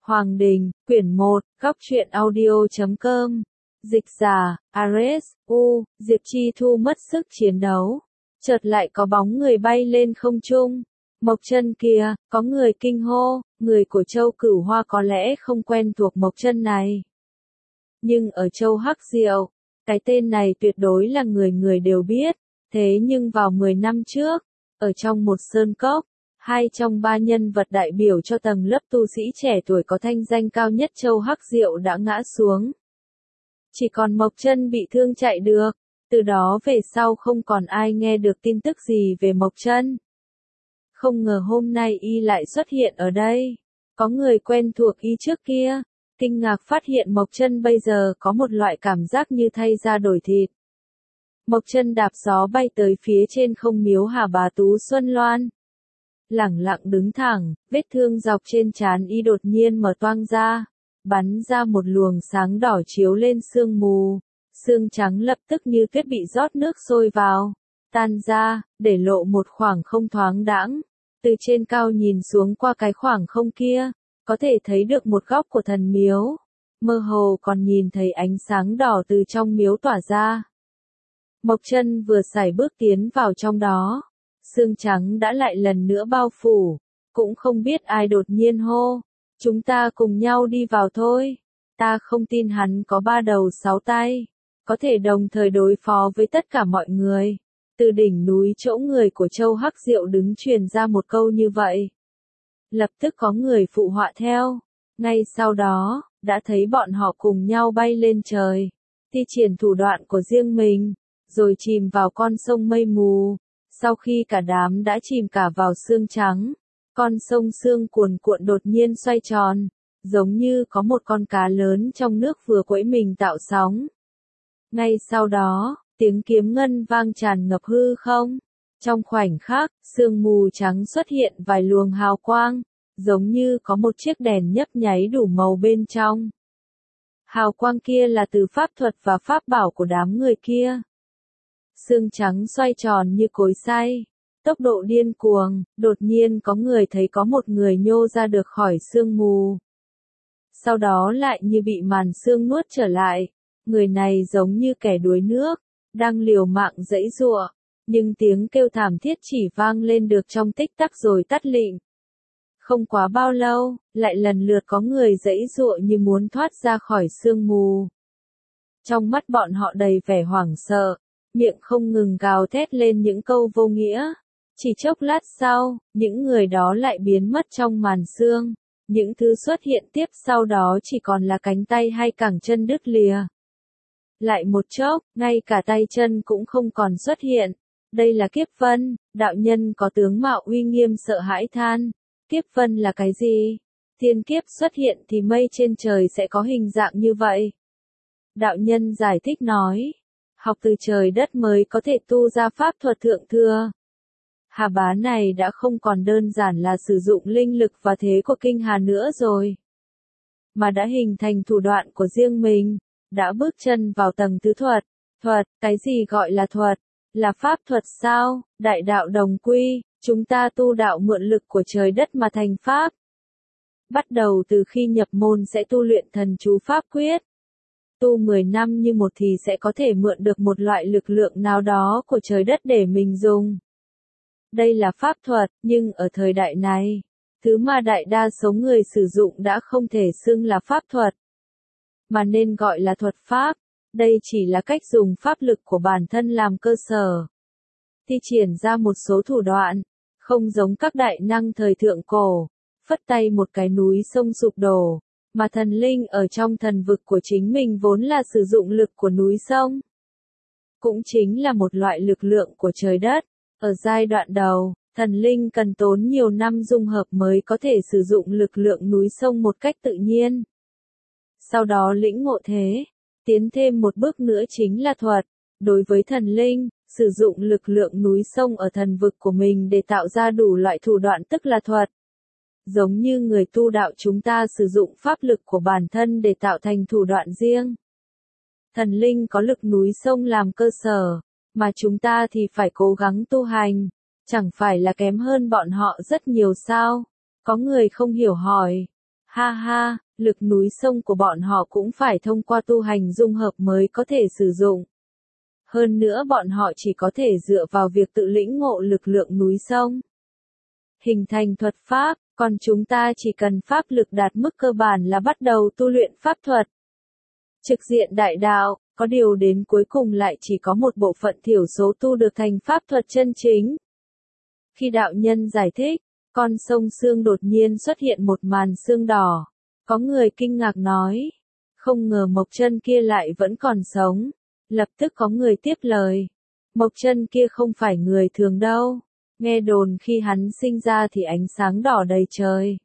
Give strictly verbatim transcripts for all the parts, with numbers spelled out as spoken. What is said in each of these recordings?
Hoàng Đình, quyển một, góc truyện audio chấm com. Dịch giả, Ares, U, Diệp Chi Thu mất sức chiến đấu. Chợt lại có bóng người bay lên không trung. Mộc Chân kìa, có người kinh hô, người của Châu Cửu Hoa có lẽ không quen thuộc Mộc Chân này. Nhưng ở Châu Hắc Diệu, cái tên này tuyệt đối là người người đều biết. Thế nhưng vào mười năm trước, ở trong một sơn cốc, hai trong ba nhân vật đại biểu cho tầng lớp tu sĩ trẻ tuổi có thanh danh cao nhất Châu Hắc Diệu đã ngã xuống. Chỉ còn Mộc Chân bị thương chạy được, từ đó về sau không còn ai nghe được tin tức gì về Mộc Chân. Không ngờ hôm nay y lại xuất hiện ở đây. Có người quen thuộc y trước kia, kinh ngạc phát hiện Mộc Chân bây giờ có một loại cảm giác như thay da đổi thịt. Mộc Chân đạp gió bay tới phía trên không miếu Hà Bà Tú Xuân Loan. Lẳng lặng đứng thẳng, vết thương dọc trên trán y đột nhiên mở toang ra, bắn ra một luồng sáng đỏ chiếu lên sương mù, xương trắng lập tức như tuyết bị rót nước sôi vào, tan ra, để lộ một khoảng không thoáng đãng. Từ trên cao nhìn xuống qua cái khoảng không kia, có thể thấy được một góc của thần miếu, mơ hồ còn nhìn thấy ánh sáng đỏ từ trong miếu tỏa ra. Mộc Chân vừa sải bước tiến vào trong đó, sương trắng đã lại lần nữa bao phủ, cũng không biết ai đột nhiên hô, chúng ta cùng nhau đi vào thôi. Ta không tin hắn có ba đầu sáu tay, có thể đồng thời đối phó với tất cả mọi người. Từ đỉnh núi chỗ người của Châu Hắc Diệu đứng truyền ra một câu như vậy. Lập tức có người phụ họa theo, ngay sau đó, đã thấy bọn họ cùng nhau bay lên trời, thi triển thủ đoạn của riêng mình, rồi chìm vào con sông mây mù. Sau khi cả đám đã chìm cả vào sương trắng, con sông sương cuồn cuộn đột nhiên xoay tròn, giống như có một con cá lớn trong nước vừa quẫy mình tạo sóng. Ngay sau đó, tiếng kiếm ngân vang tràn ngập hư không. Trong khoảnh khắc, sương mù trắng xuất hiện vài luồng hào quang, giống như có một chiếc đèn nhấp nháy đủ màu bên trong. Hào quang kia là từ pháp thuật và pháp bảo của đám người kia. Sương trắng xoay tròn như cối xay, tốc độ điên cuồng, đột nhiên có người thấy có một người nhô ra được khỏi sương mù. Sau đó lại như bị màn sương nuốt trở lại, người này giống như kẻ đuối nước, đang liều mạng giãy giụa, nhưng tiếng kêu thảm thiết chỉ vang lên được trong tích tắc rồi tắt lịm. Không quá bao lâu, lại lần lượt có người giãy giụa như muốn thoát ra khỏi sương mù. Trong mắt bọn họ đầy vẻ hoảng sợ, miệng không ngừng gào thét lên những câu vô nghĩa. Chỉ chốc lát sau, những người đó lại biến mất trong màn sương. Những thứ xuất hiện tiếp sau đó chỉ còn là cánh tay hay cẳng chân đứt lìa. Lại một chốc, ngay cả tay chân cũng không còn xuất hiện. Đây là Kiếp Vân, đạo nhân có tướng mạo uy nghiêm sợ hãi than. Kiếp Vân là cái gì? Thiên kiếp xuất hiện thì mây trên trời sẽ có hình dạng như vậy. Đạo nhân giải thích nói, học từ trời đất mới có thể tu ra pháp thuật thượng thừa. Hà Bá này đã không còn đơn giản là sử dụng linh lực và thế của kinh hà nữa rồi, mà đã hình thành thủ đoạn của riêng mình, đã bước chân vào tầng tứ thuật. Thuật, cái gì gọi là thuật? Là pháp thuật sao? Đại đạo đồng quy, chúng ta tu đạo mượn lực của trời đất mà thành pháp. Bắt đầu từ khi nhập môn sẽ tu luyện thần chú pháp quyết. Tu mười năm như một thì sẽ có thể mượn được một loại lực lượng nào đó của trời đất để mình dùng. Đây là pháp thuật, nhưng ở thời đại này, thứ mà đại đa số người sử dụng đã không thể xưng là pháp thuật, mà nên gọi là thuật pháp. Đây chỉ là cách dùng pháp lực của bản thân làm cơ sở, thi triển ra một số thủ đoạn, không giống các đại năng thời thượng cổ, phất tay một cái núi sông sụp đổ, mà thần linh ở trong thần vực của chính mình vốn là sử dụng lực của núi sông. Cũng chính là một loại lực lượng của trời đất. Ở giai đoạn đầu, thần linh cần tốn nhiều năm dung hợp mới có thể sử dụng lực lượng núi sông một cách tự nhiên. Sau đó lĩnh ngộ thế, tiến thêm một bước nữa chính là thuật. Đối với thần linh, sử dụng lực lượng núi sông ở thần vực của mình để tạo ra đủ loại thủ đoạn tức là thuật. Giống như người tu đạo chúng ta sử dụng pháp lực của bản thân để tạo thành thủ đoạn riêng. Thần linh có lực núi sông làm cơ sở, mà chúng ta thì phải cố gắng tu hành, chẳng phải là kém hơn bọn họ rất nhiều sao? Có người không hiểu hỏi. Ha ha, lực núi sông của bọn họ cũng phải thông qua tu hành dung hợp mới có thể sử dụng. Hơn nữa bọn họ chỉ có thể dựa vào việc tự lĩnh ngộ lực lượng núi sông. Hình thành thuật pháp, còn chúng ta chỉ cần pháp lực đạt mức cơ bản là bắt đầu tu luyện pháp thuật. Trực diện đại đạo, có điều đến cuối cùng lại chỉ có một bộ phận thiểu số tu được thành pháp thuật chân chính. Khi đạo nhân giải thích, con sông sương đột nhiên xuất hiện một màn sương đỏ. Có người kinh ngạc nói, không ngờ Mộc Chân kia lại vẫn còn sống. Lập tức có người tiếp lời, Mộc Chân kia không phải người thường đâu. Nghe đồn khi hắn sinh ra thì ánh sáng đỏ đầy trời.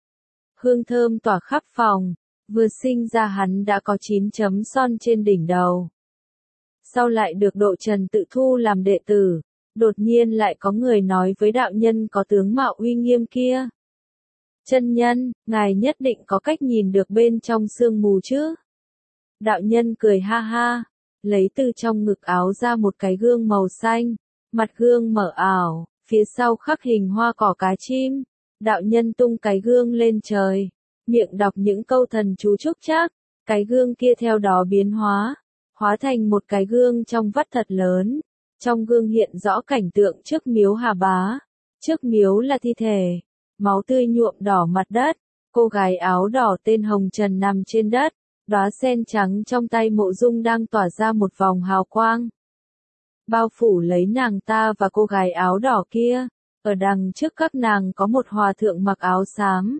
Hương thơm tỏa khắp phòng, vừa sinh ra hắn đã có chín chấm son trên đỉnh đầu. Sau lại được Độ Trần tự thu làm đệ tử, đột nhiên lại có người nói với đạo nhân có tướng mạo uy nghiêm kia. Chân nhân, ngài nhất định có cách nhìn được bên trong sương mù chứ? Đạo nhân cười ha ha, lấy từ trong ngực áo ra một cái gương màu xanh, mặt gương mở ảo, phía sau khắc hình hoa cỏ cá chim. Đạo nhân tung cái gương lên trời, miệng đọc những câu thần chú chúc chắc, cái gương kia theo đó biến hóa, hóa thành một cái gương trong vắt thật lớn. Trong gương hiện rõ cảnh tượng trước miếu Hà Bá. Trước miếu là thi thể, máu tươi nhuộm đỏ mặt đất, cô gái áo đỏ tên Hồng Trần nằm trên đất, đóa sen trắng trong tay Mộ Dung đang tỏa ra một vòng hào quang. Bao phủ lấy nàng ta và cô gái áo đỏ kia, ở đằng trước các nàng có một hòa thượng mặc áo xám.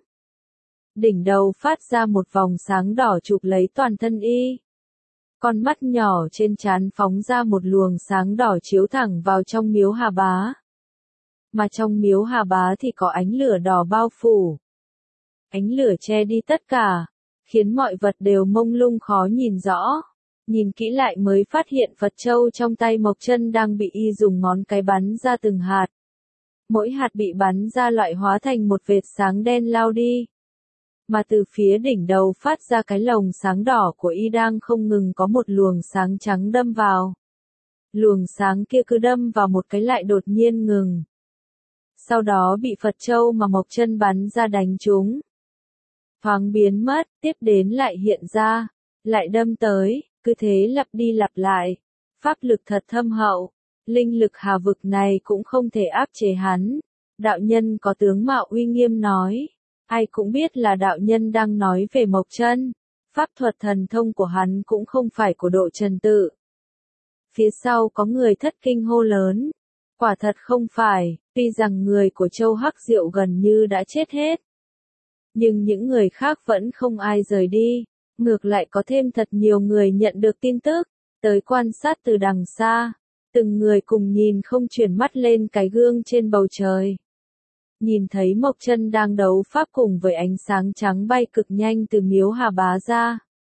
Đỉnh đầu phát ra một vòng sáng đỏ chụp lấy toàn thân y. Con mắt nhỏ trên trán phóng ra một luồng sáng đỏ chiếu thẳng vào trong miếu Hà Bá. Mà trong miếu Hà Bá thì có ánh lửa đỏ bao phủ. Ánh lửa che đi tất cả, khiến mọi vật đều mông lung khó nhìn rõ. Nhìn kỹ lại mới phát hiện Phật châu trong tay Mộc Chân đang bị y dùng ngón cái bắn ra từng hạt. Mỗi hạt bị bắn ra loại hóa thành một vệt sáng đen lao đi. Mà từ phía đỉnh đầu phát ra cái lồng sáng đỏ của y đang không ngừng có một luồng sáng trắng đâm vào. Luồng sáng kia cứ đâm vào một cái lại đột nhiên ngừng. Sau đó bị Phật châu mà Mộc Chân bắn ra đánh trúng. Thoáng biến mất, tiếp đến lại hiện ra, lại đâm tới, cứ thế lặp đi lặp lại. Pháp lực thật thâm hậu, linh lực hà vực này cũng không thể áp chế hắn. Đạo nhân có tướng mạo uy nghiêm nói. Ai cũng biết là đạo nhân đang nói về Mộc Chân. Pháp thuật thần thông của hắn cũng không phải của Độ Trần tự. Phía sau có người thất kinh hô lớn. Quả thật không phải, tuy rằng người của Châu Hắc Diệu gần như đã chết hết. Nhưng những người khác vẫn không ai rời đi. Ngược lại có thêm thật nhiều người nhận được tin tức, tới quan sát từ đằng xa. Từng người cùng nhìn không chuyển mắt lên cái gương trên bầu trời. Nhìn thấy Mộc Chân đang đấu pháp cùng với ánh sáng trắng bay cực nhanh từ miếu Hà Bá ra.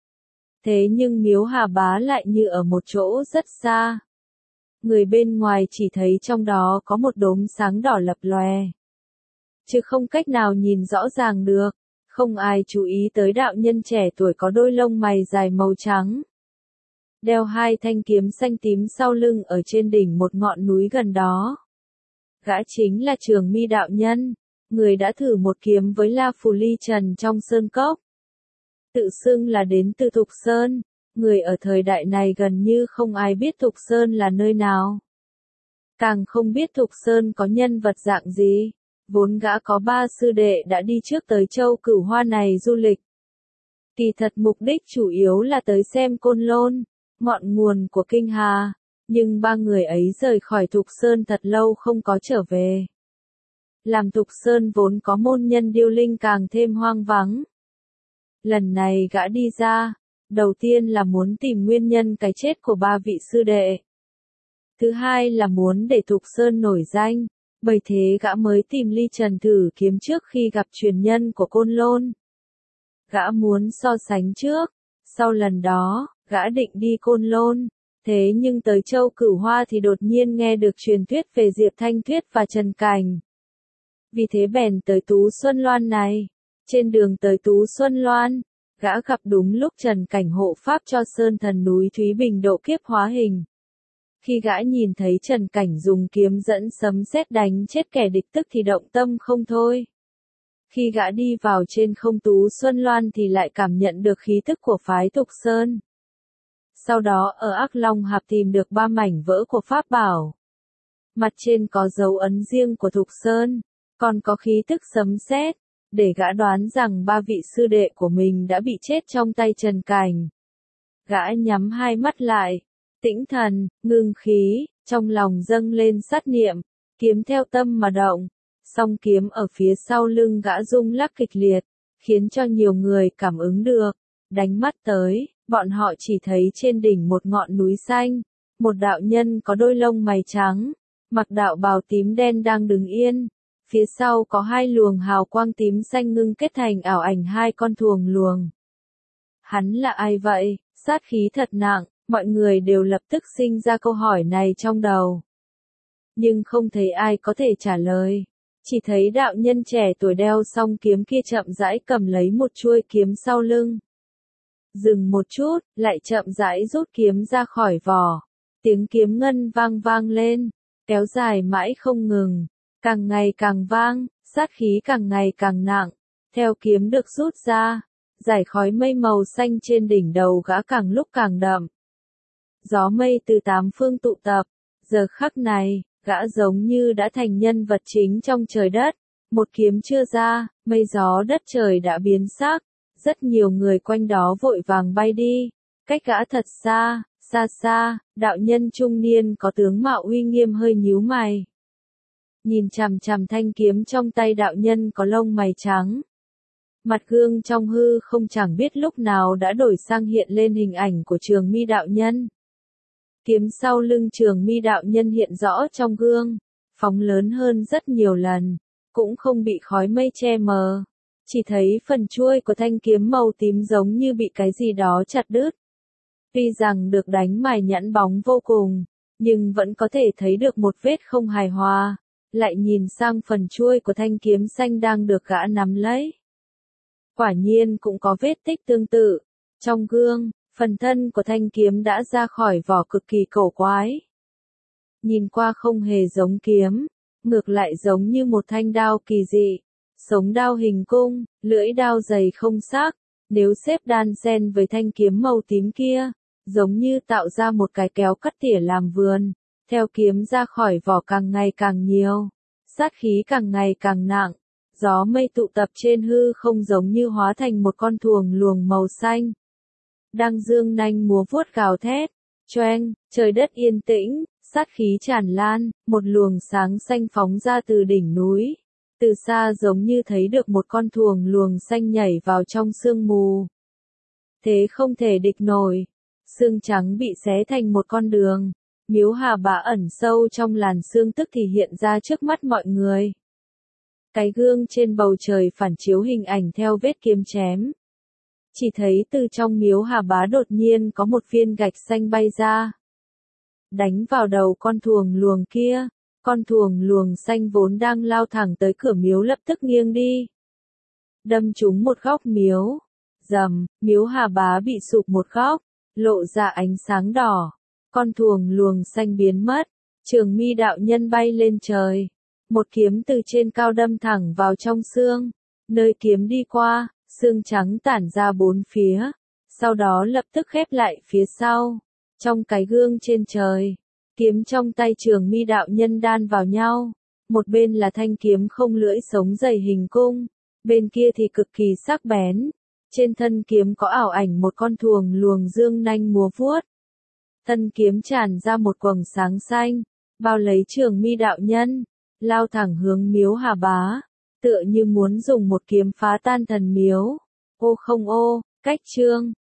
Thế nhưng miếu Hà Bá lại như ở một chỗ rất xa. Người bên ngoài chỉ thấy trong đó có một đốm sáng đỏ lập lòe. Chứ không cách nào nhìn rõ ràng được. Không ai chú ý tới đạo nhân trẻ tuổi có đôi lông mày dài màu trắng. Đeo hai thanh kiếm xanh tím sau lưng ở trên đỉnh một ngọn núi gần đó. Gã chính là Trường Mi đạo nhân, người đã thử một kiếm với La Phù Ly Trần trong sơn cốc. Tự xưng là đến từ Thục Sơn, người ở thời đại này gần như không ai biết Thục Sơn là nơi nào. Càng không biết Thục Sơn có nhân vật dạng gì. Vốn gã có ba sư đệ đã đi trước tới châu Cửu Hoa này du lịch. Kỳ thật mục đích chủ yếu là tới xem Côn Lôn, ngọn nguồn của Kinh Hà. Nhưng ba người ấy rời khỏi Thục Sơn thật lâu không có trở về. Làm Thục Sơn vốn có môn nhân điêu linh càng thêm hoang vắng. Lần này gã đi ra, đầu tiên là muốn tìm nguyên nhân cái chết của ba vị sư đệ. Thứ hai là muốn để Thục Sơn nổi danh, bởi thế gã mới tìm Ly Trần thử kiếm trước khi gặp truyền nhân của Côn Lôn. Gã muốn so sánh trước, sau lần đó, gã định đi Côn Lôn. Thế nhưng tới châu Cửu Hoa thì đột nhiên nghe được truyền thuyết về Diệp Thanh Tuyết và Trần Cảnh. Vì thế bèn tới Tú Xuân Loan này. Trên đường tới Tú Xuân Loan, gã gặp đúng lúc Trần Cảnh hộ pháp cho Sơn Thần núi Thúy Bình độ kiếp hóa hình. Khi gã nhìn thấy Trần Cảnh dùng kiếm dẫn sấm sét đánh chết kẻ địch tức thì động tâm không thôi. Khi gã đi vào trên không Tú Xuân Loan thì lại cảm nhận được khí tức của phái Thục Sơn. Sau đó ở Ác Long Hạp tìm được ba mảnh vỡ của pháp bảo. Mặt trên có dấu ấn riêng của Thục Sơn, còn có khí tức sấm sét, để gã đoán rằng ba vị sư đệ của mình đã bị chết trong tay Trần Cảnh. Gã nhắm hai mắt lại, tĩnh thần, ngưng khí, trong lòng dâng lên sát niệm, kiếm theo tâm mà động. Song kiếm ở phía sau lưng gã rung lắc kịch liệt, khiến cho nhiều người cảm ứng được. Đánh mắt tới, bọn họ chỉ thấy trên đỉnh một ngọn núi xanh, một đạo nhân có đôi lông mày trắng, mặc đạo bào tím đen đang đứng yên. Phía sau có hai luồng hào quang tím xanh ngưng kết thành ảo ảnh hai con thuồng luồng. Hắn là ai vậy? Sát khí thật nặng, mọi người đều lập tức sinh ra câu hỏi này trong đầu. Nhưng không thấy ai có thể trả lời. Chỉ thấy đạo nhân trẻ tuổi đeo song kiếm kia chậm rãi cầm lấy một chuôi kiếm sau lưng. Dừng một chút, lại chậm rãi rút kiếm ra khỏi vỏ. Tiếng kiếm ngân vang vang lên, kéo dài mãi không ngừng, càng ngày càng vang, sát khí càng ngày càng nặng. Theo kiếm được rút ra, dải khói mây màu xanh trên đỉnh đầu gã càng lúc càng đậm. Gió mây từ tám phương tụ tập, giờ khắc này, gã giống như đã thành nhân vật chính trong trời đất. Một kiếm chưa ra, mây gió đất trời đã biến sắc. Rất nhiều người quanh đó vội vàng bay đi. Cách gã thật xa, xa xa, đạo nhân trung niên có tướng mạo uy nghiêm hơi nhíu mày. Nhìn chằm chằm thanh kiếm trong tay đạo nhân có lông mày trắng. Mặt gương trong hư không chẳng biết lúc nào đã đổi sang hiện lên hình ảnh của Trường Mi đạo nhân. Kiếm sau lưng Trường Mi đạo nhân hiện rõ trong gương, phóng lớn hơn rất nhiều lần, cũng không bị khói mây che mờ. Chỉ thấy phần chuôi của thanh kiếm màu tím giống như bị cái gì đó chặt đứt. Tuy rằng được đánh mài nhẵn bóng vô cùng, nhưng vẫn có thể thấy được một vết không hài hòa. Lại nhìn sang phần chuôi của thanh kiếm xanh đang được gã nắm lấy. Quả nhiên cũng có vết tích tương tự. Trong gương, phần thân của thanh kiếm đã ra khỏi vỏ cực kỳ cổ quái. Nhìn qua không hề giống kiếm, ngược lại giống như một thanh đao kỳ dị. Sống đao hình cung, lưỡi đao dày không sắc, nếu xếp đan xen với thanh kiếm màu tím kia, giống như tạo ra một cái kéo cắt tỉa làm vườn. Theo kiếm ra khỏi vỏ càng ngày càng nhiều, sát khí càng ngày càng nặng, gió mây tụ tập trên hư không giống như hóa thành một con thuồng luồng màu xanh. Đang dương nanh múa vuốt gào thét, choeng, trời đất yên tĩnh, sát khí tràn lan, một luồng sáng xanh phóng ra từ đỉnh núi. Từ xa giống như thấy được một con thuồng luồng xanh nhảy vào trong sương mù. Thế không thể địch nổi, xương trắng bị xé thành một con đường. Miếu Hà Bá ẩn sâu trong làn sương tức thì hiện ra trước mắt mọi người. Cái gương trên bầu trời phản chiếu hình ảnh theo vết kiếm chém. Chỉ thấy từ trong miếu Hà Bá đột nhiên có một viên gạch xanh bay ra. Đánh vào đầu con thuồng luồng kia, con thuồng luồng xanh vốn đang lao thẳng tới cửa miếu lập tức nghiêng đi. Đâm trúng một góc miếu. Rầm, miếu Hà Bá bị sụp một góc, lộ ra ánh sáng đỏ. Con thuồng luồng xanh biến mất, Trường Mi đạo nhân bay lên trời. Một kiếm từ trên cao đâm thẳng vào trong xương. Nơi kiếm đi qua, xương trắng tản ra bốn phía. Sau đó lập tức khép lại phía sau. Trong cái gương trên trời, kiếm trong tay Trường Mi đạo nhân đan vào nhau. Một bên là thanh kiếm không lưỡi sống dày hình cung, bên kia thì cực kỳ sắc bén. Trên thân kiếm có ảo ảnh một con thuồng luồng dương nanh múa vuốt. Thân kiếm tràn ra một quầng sáng xanh, bao lấy Trường Mi đạo nhân, lao thẳng hướng miếu Hà Bá, tựa như muốn dùng một kiếm phá tan thần miếu. Ô không ô, cách chương.